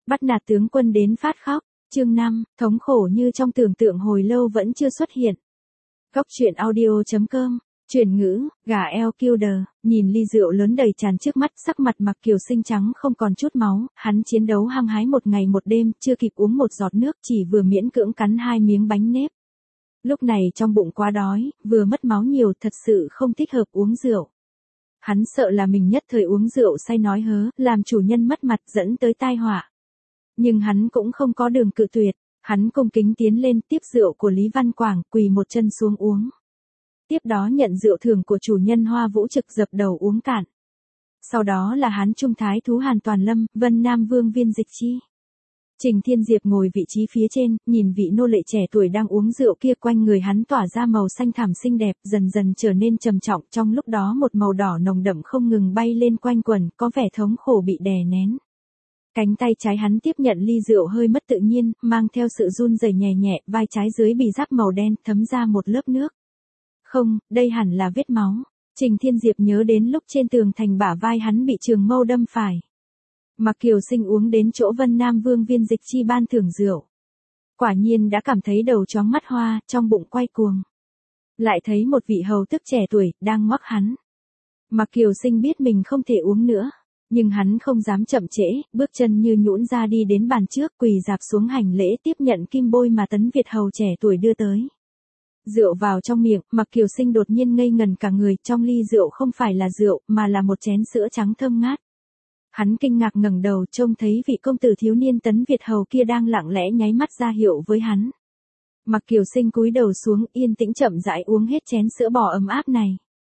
Bắt nạt tướng quân đến phát khóc. Chương 5, thống khổ như trong tưởng tượng hồi lâu vẫn chưa xuất hiện. Góc truyện audio.com. Chuyển ngữ, gà eo Kilder, nhìn ly rượu lớn đầy tràn trước mắt, sắc mặt Mạc Kiều Sinh trắng không còn chút máu, hắn chiến đấu hăng hái một ngày một đêm, chưa kịp uống một giọt nước, chỉ vừa miễn cưỡng cắn 2 miếng bánh nếp. Lúc này trong bụng quá đói, vừa mất máu nhiều, thật sự không thích hợp uống rượu. Hắn sợ là mình nhất thời uống rượu say nói hớ, làm chủ nhân mất mặt dẫn tới tai họa. Nhưng hắn cũng không có đường cự tuyệt, hắn cung kính tiến lên tiếp rượu của Lý Văn Quảng, quỳ một chân xuống uống. Tiếp đó nhận rượu thưởng của chủ nhân Hoa Vũ Trực dập đầu uống cạn. Sau đó là Hán Trung Thái Thú Hàn Toàn Lâm, Vân Nam Vương Viên Dịch Chi. Trình Thiên Diệp ngồi vị trí phía trên, nhìn vị nô lệ trẻ tuổi đang uống rượu kia, quanh người hắn tỏa ra màu xanh thẳm xinh đẹp, dần dần trở nên trầm trọng, trong lúc đó một màu đỏ nồng đậm không ngừng bay lên quanh quần, có vẻ thống khổ bị đè nén. Cánh tay trái hắn tiếp nhận ly rượu hơi mất tự nhiên, mang theo sự run rẩy nhẹ nhẹ, vai trái dưới bị giáp màu đen, thấm ra một lớp nước. Không, đây hẳn là vết máu. Trình Thiên Diệp nhớ đến lúc trên tường thành bả vai hắn bị trường mâu đâm phải. Mạc Kiều Sinh uống đến chỗ Vân Nam Vương Viên Dịch Chi ban thưởng rượu. Quả nhiên đã cảm thấy đầu chóng mắt hoa, trong bụng quay cuồng. Lại thấy một vị hầu tức trẻ tuổi, đang ngoắc hắn. Mạc Kiều Sinh biết mình không thể uống nữa. Nhưng hắn không dám chậm trễ, bước chân như nhũn ra đi đến bàn trước, quỳ rạp xuống hành lễ tiếp nhận kim bôi mà Tấn Việt hầu trẻ tuổi đưa tới. Rượu vào trong miệng, Mạc Kiều Sinh đột nhiên ngây ngần cả người, trong ly rượu không phải là rượu, mà là một chén sữa trắng thơm ngát. Hắn kinh ngạc ngẩng đầu, trông thấy vị công tử thiếu niên Tấn Việt hầu kia đang lặng lẽ nháy mắt ra hiệu với hắn. Mạc Kiều Sinh cúi đầu xuống, yên tĩnh chậm rãi uống hết chén sữa bò ấm áp này.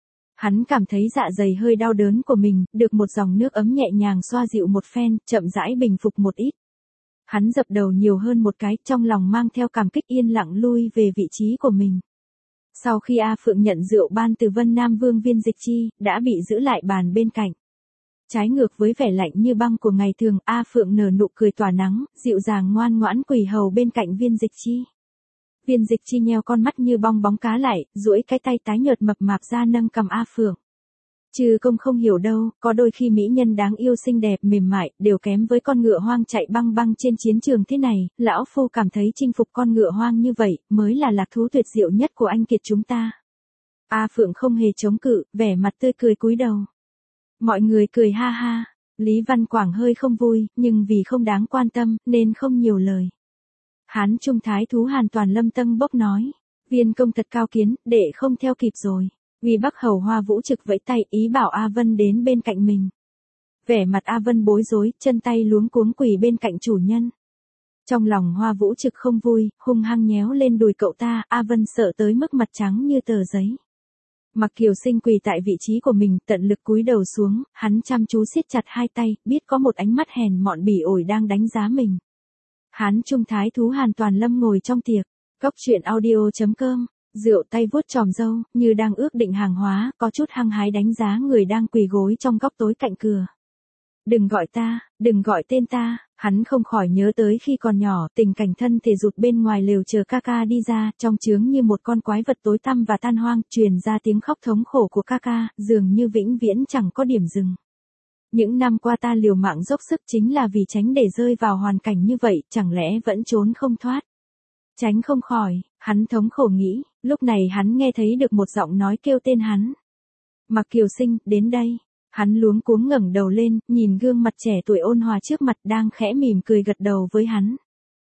Hắn cảm thấy dạ dày hơi đau đớn của mình, được một dòng nước ấm nhẹ nhàng xoa dịu một phen, chậm rãi bình phục một ít. Hắn dập đầu nhiều hơn một cái, trong lòng mang theo cảm kích yên lặng lui về vị trí của mình. Sau khi A Phượng nhận rượu ban từ Vân Nam Vương Viên Dịch Chi, đã bị giữ lại bàn bên cạnh. Trái ngược với vẻ lạnh như băng của ngày thường, A Phượng nở nụ cười tỏa nắng, dịu dàng ngoan ngoãn quỳ hầu bên cạnh Viên Dịch Chi. Viên Dịch Chi nheo con mắt như bong bóng cá lại, duỗi cái tay tái nhợt mập mạp ra nâng cầm A Phượng. Trừ công không hiểu đâu, có đôi khi mỹ nhân đáng yêu xinh đẹp mềm mại, đều kém với con ngựa hoang chạy băng băng trên chiến trường thế này, lão phu cảm thấy chinh phục con ngựa hoang như vậy, mới là lạc thú tuyệt diệu nhất của anh kiệt chúng ta. A Phượng không hề chống cự, vẻ mặt tươi cười cúi đầu. Mọi người cười ha ha, Lý Văn Quảng hơi không vui, nhưng vì không đáng quan tâm, nên không nhiều lời. Hán Trung Thái Thú Hàn Toàn Lâm tâng bốc nói, Viên công thật cao kiến, đệ không theo kịp rồi. Uy Bắc hầu Hoa Vũ Trực vẫy tay ý bảo A Vân đến bên cạnh mình. Vẻ mặt A Vân bối rối, chân tay luống cuống quỳ bên cạnh chủ nhân. Trong lòng Hoa Vũ Trực không vui, hung hăng nhéo lên đùi cậu ta, A Vân sợ tới mức mặt trắng như tờ giấy. Mạc Kiều Sinh quỳ tại vị trí của mình, tận lực cúi đầu xuống, hắn chăm chú siết chặt hai tay, biết có một ánh mắt hèn mọn bỉ ổi đang đánh giá mình. Hán Trung Thái Thú Hàn Toàn Lâm ngồi trong tiệc, góc truyện audio.com. Rượu tay vuốt tròm râu, như đang ước định hàng hóa, có chút hăng hái đánh giá người đang quỳ gối trong góc tối cạnh cửa. Đừng gọi ta, đừng gọi tên ta, hắn không khỏi nhớ tới khi còn nhỏ, tình cảnh thân thể rụt bên ngoài lều chờ ca ca đi ra, trong chướng như một con quái vật tối tăm và tan hoang, truyền ra tiếng khóc thống khổ của ca ca, dường như vĩnh viễn chẳng có điểm dừng. Những năm qua ta liều mạng dốc sức chính là vì tránh để rơi vào hoàn cảnh như vậy, chẳng lẽ vẫn trốn không thoát. Tránh không khỏi, hắn thống khổ nghĩ, lúc này hắn nghe thấy được một giọng nói kêu tên hắn. Mạc Kiều Sinh, đến đây. Hắn luống cuống ngẩng đầu lên, nhìn gương mặt trẻ tuổi ôn hòa trước mặt đang khẽ mỉm cười gật đầu với hắn.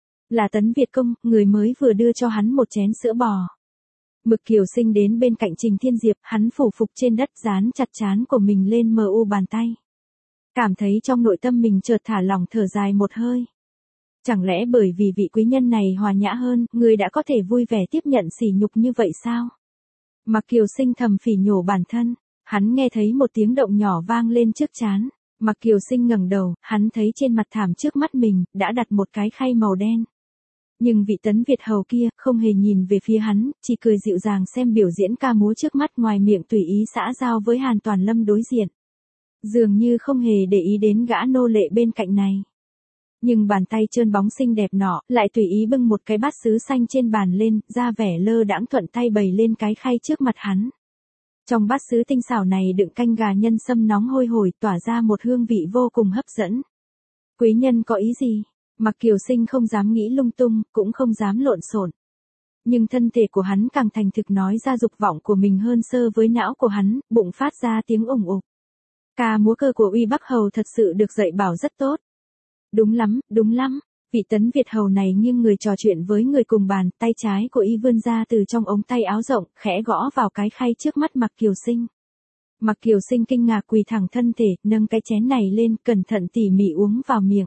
Là Tấn Việt Công, người mới vừa đưa cho hắn một chén sữa bò. Mạc Kiều Sinh đến bên cạnh Trình Thiên Diệp, hắn phủ phục trên đất dán chặt trán của mình lên mờ u bàn tay. Cảm thấy trong nội tâm mình chợt thả lỏng thở dài một hơi. Chẳng lẽ bởi vì vị quý nhân này hòa nhã hơn, người đã có thể vui vẻ tiếp nhận sỉ nhục như vậy sao? Mạc Kiều Sinh thầm phỉ nhổ bản thân, hắn nghe thấy một tiếng động nhỏ vang lên trước trán. Mạc Kiều Sinh ngẩng đầu, hắn thấy trên mặt thảm trước mắt mình, đã đặt một cái khay màu đen. Nhưng vị Tấn Việt hầu kia, không hề nhìn về phía hắn, chỉ cười dịu dàng xem biểu diễn ca múa trước mắt, ngoài miệng tùy ý xã giao với Hàn Toàn Lâm đối diện. Dường như không hề để ý đến gã nô lệ bên cạnh này. Nhưng bàn tay trơn bóng xinh đẹp nọ, lại tùy ý bưng một cái bát sứ xanh trên bàn lên, ra vẻ lơ đãng thuận tay bày lên cái khay trước mặt hắn. Trong bát sứ tinh xảo này đựng canh gà nhân sâm nóng hôi hổi, tỏa ra một hương vị vô cùng hấp dẫn. Quý nhân có ý gì? Mặc Kiều Sinh không dám nghĩ lung tung, cũng không dám lộn xộn. Nhưng thân thể của hắn càng thành thực nói ra dục vọng của mình hơn sơ với não của hắn, bụng phát ra tiếng ủng ục. Ca múa cơ của Uy Bắc Hầu thật sự được dạy bảo rất tốt. Đúng lắm. Vị Tấn Việt Hầu này nghiêng người trò chuyện với người cùng bàn, tay trái của y vươn ra từ trong ống tay áo rộng, khẽ gõ vào cái khay trước mắt Mặc Kiều Sinh. Mặc Kiều Sinh kinh ngạc quỳ thẳng thân thể, nâng cái chén này lên, cẩn thận tỉ mỉ uống vào miệng.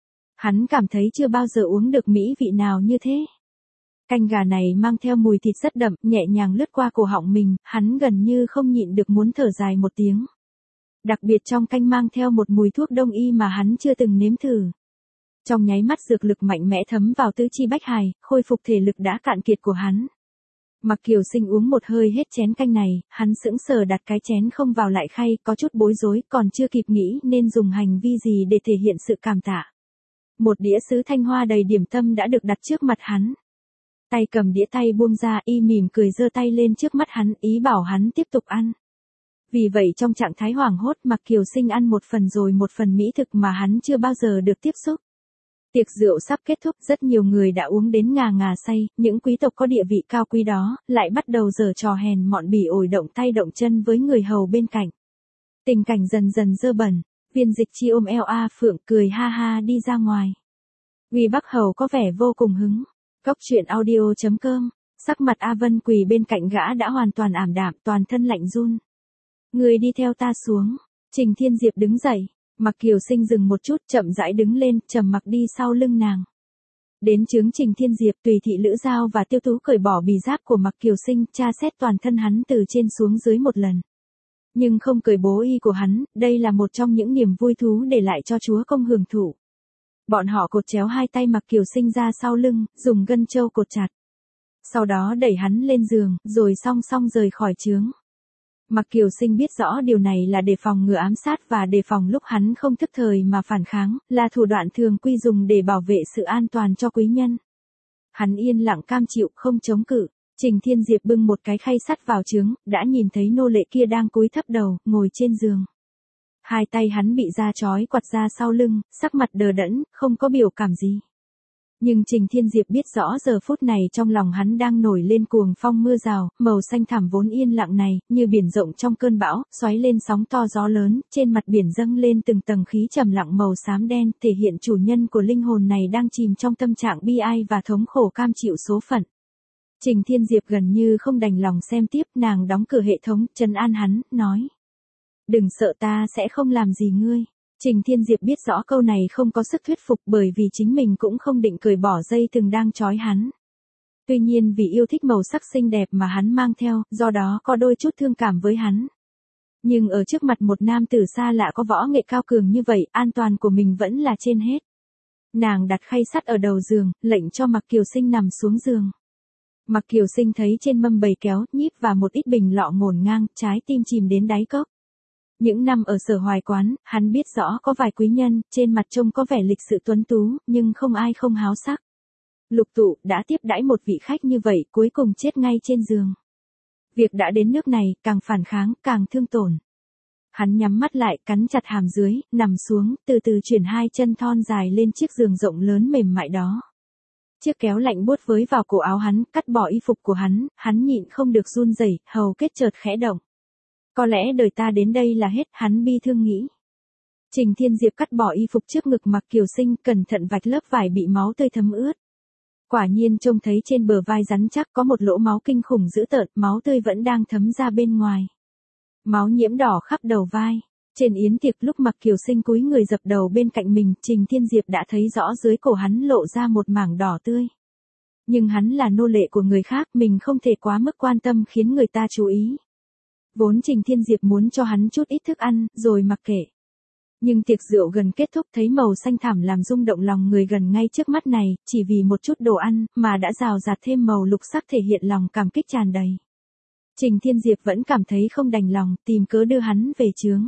Hắn cảm thấy chưa bao giờ uống được mỹ vị nào như thế. Canh gà này mang theo mùi thịt rất đậm, nhẹ nhàng lướt qua cổ họng mình, hắn gần như không nhịn được muốn thở dài một tiếng. Đặc biệt trong canh mang theo một mùi thuốc đông y mà hắn chưa từng nếm thử. Trong nháy mắt dược lực mạnh mẽ thấm vào tứ chi bách hài, khôi phục thể lực đã cạn kiệt của hắn. Mặc Kiều Sinh uống một hơi hết chén canh này, hắn sững sờ đặt cái chén không vào lại khay, có chút bối rối, còn chưa kịp nghĩ nên dùng hành vi gì để thể hiện sự cảm tạ. Một đĩa sứ thanh hoa đầy điểm tâm đã được đặt trước mặt hắn. Tay cầm đĩa tay buông ra, y mỉm cười giơ tay lên trước mắt hắn, ý bảo hắn tiếp tục ăn. Vì vậy trong trạng thái hoảng hốt, Mặc Kiều Sinh ăn một phần rồi một phần mỹ thực mà hắn chưa bao giờ được tiếp xúc. Tiệc rượu sắp kết thúc, rất nhiều người đã uống đến ngà ngà say, những quý tộc có địa vị cao quý đó, lại bắt đầu giở trò hèn mọn bỉ ổi động tay động chân với người hầu bên cạnh. Tình cảnh dần dần dơ bẩn, Viên Dịch Chi ôm eo A Phượng cười ha ha đi ra ngoài. Uy Bắc Hầu có vẻ vô cùng hứng. Cốc truyện audio.com, sắc mặt A Vân quỳ bên cạnh gã đã hoàn toàn ảm đạm, toàn thân lạnh run. Người đi theo ta xuống. Trình Thiên Diệp đứng dậy. Mặc Kiều Sinh dừng một chút, chậm rãi đứng lên, trầm mặc đi sau lưng nàng. Đến chướng Trình Thiên Diệp, Tùy Thị Lữ Giao và Tiêu Tú cởi bỏ bì giáp của Mặc Kiều Sinh, tra xét toàn thân hắn từ trên xuống dưới một lần. Nhưng không cởi bố y của hắn, đây là một trong những niềm vui thú để lại cho chúa công hưởng thụ. Bọn họ cột chéo hai tay Mặc Kiều Sinh ra sau lưng, dùng gân trâu cột chặt. Sau đó đẩy hắn lên giường, rồi song song rời khỏi chướng. Mặc Kiều Sinh biết rõ điều này là để phòng ngừa ám sát và đề phòng lúc hắn không thức thời mà phản kháng, là thủ đoạn thường quy dùng để bảo vệ sự an toàn cho quý nhân. Hắn yên lặng cam chịu, không chống cự. Trình Thiên Diệp bưng một cái khay sắt vào chướng, đã nhìn thấy nô lệ kia đang cúi thấp đầu, ngồi trên giường. Hai tay hắn bị da trói quặt ra sau lưng, sắc mặt đờ đẫn, không có biểu cảm gì. Nhưng Trình Thiên Diệp biết rõ giờ phút này trong lòng hắn đang nổi lên cuồng phong mưa rào, màu xanh thẳm vốn yên lặng này, như biển rộng trong cơn bão, xoáy lên sóng to gió lớn, trên mặt biển dâng lên từng tầng khí trầm lặng màu xám đen, thể hiện chủ nhân của linh hồn này đang chìm trong tâm trạng bi ai và thống khổ cam chịu số phận. Trình Thiên Diệp gần như không đành lòng xem tiếp, nàng đóng cửa hệ thống, trấn an hắn, nói. Đừng sợ, ta sẽ không làm gì ngươi. Trình Thiên Diệp biết rõ câu này không có sức thuyết phục bởi vì chính mình cũng không định cởi bỏ dây thừng đang trói hắn. Tuy nhiên vì yêu thích màu sắc xinh đẹp mà hắn mang theo, do đó có đôi chút thương cảm với hắn. Nhưng ở trước mặt một nam tử xa lạ có võ nghệ cao cường như vậy, an toàn của mình vẫn là trên hết. Nàng đặt khay sắt ở đầu giường, lệnh cho Mặc Kiều Sinh nằm xuống giường. Mặc Kiều Sinh thấy trên mâm bầy kéo, nhíp và một ít bình lọ ngổn ngang, trái tim chìm đến đáy cốc. Những năm ở Sở Hoài Quán, hắn biết rõ có vài quý nhân, trên mặt trông có vẻ lịch sự tuấn tú, nhưng không ai không háo sắc. Lục Tụ đã tiếp đãi một vị khách như vậy, cuối cùng chết ngay trên giường. Việc đã đến nước này, càng phản kháng, càng thương tổn. Hắn nhắm mắt lại, cắn chặt hàm dưới, nằm xuống, từ từ chuyển hai chân thon dài lên chiếc giường rộng lớn mềm mại đó. Chiếc kéo lạnh buốt với vào cổ áo hắn, cắt bỏ y phục của hắn nhịn không được run rẩy, hầu kết chợt khẽ động. Có lẽ đời ta đến đây là hết, hắn bi thương nghĩ. Trình Thiên Diệp cắt bỏ y phục trước ngực Mặc Kiều Sinh, cẩn thận vạch lớp vải bị máu tươi thấm ướt. Quả nhiên trông thấy trên bờ vai rắn chắc có một lỗ máu kinh khủng dữ tợn, máu tươi vẫn đang thấm ra bên ngoài. Máu nhiễm đỏ khắp đầu vai. Trên yến tiệc lúc Mặc Kiều Sinh cúi người dập đầu bên cạnh mình, Trình Thiên Diệp đã thấy rõ dưới cổ hắn lộ ra một mảng đỏ tươi. Nhưng hắn là nô lệ của người khác, mình không thể quá mức quan tâm khiến người ta chú ý. Vốn Trình Thiên Diệp muốn cho hắn chút ít thức ăn, rồi mặc kệ. Nhưng tiệc rượu gần kết thúc thấy màu xanh thẳm làm rung động lòng người gần ngay trước mắt này, chỉ vì một chút đồ ăn, mà đã rào rạt thêm màu lục sắc thể hiện lòng cảm kích tràn đầy. Trình Thiên Diệp vẫn cảm thấy không đành lòng, tìm cớ đưa hắn về chướng.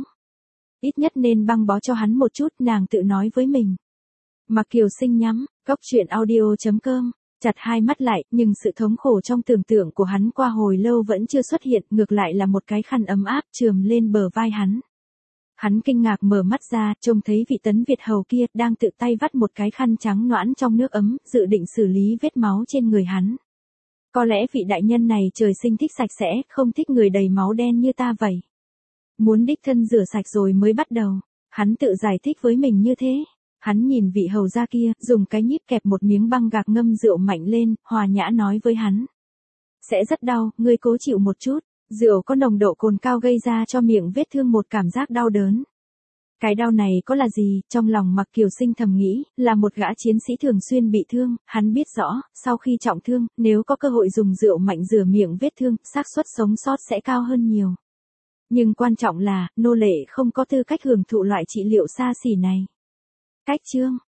Ít nhất nên băng bó cho hắn một chút, nàng tự nói với mình. Mặc Kiều Sinh nhắm, cốc truyện audio.com, chặt hai mắt lại, nhưng sự thống khổ trong tưởng tượng của hắn qua hồi lâu vẫn chưa xuất hiện, ngược lại là một cái khăn ấm áp trườm lên bờ vai hắn. Hắn kinh ngạc mở mắt ra, trông thấy vị Tấn Việt hầu kia đang tự tay vắt một cái khăn trắng noãn trong nước ấm, dự định xử lý vết máu trên người hắn. Có lẽ vị đại nhân này trời sinh thích sạch sẽ, không thích người đầy máu đen như ta vậy. Muốn đích thân rửa sạch rồi mới bắt đầu. Hắn tự giải thích với mình như thế. Hắn nhìn vị hầu gia kia, dùng cái nhíp kẹp một miếng băng gạc ngâm rượu mạnh lên, hòa nhã nói với hắn. Sẽ rất đau, ngươi cố chịu một chút. Rượu có nồng độ cồn cao gây ra cho miệng vết thương một cảm giác đau đớn. Cái đau này có là gì, trong lòng Mặc Kiều Sinh thầm nghĩ, là một gã chiến sĩ thường xuyên bị thương, hắn biết rõ, sau khi trọng thương, nếu có cơ hội dùng rượu mạnh rửa miệng vết thương, xác suất sống sót sẽ cao hơn nhiều. Nhưng quan trọng là, nô lệ không có tư cách hưởng thụ loại trị liệu xa xỉ này. Cách chương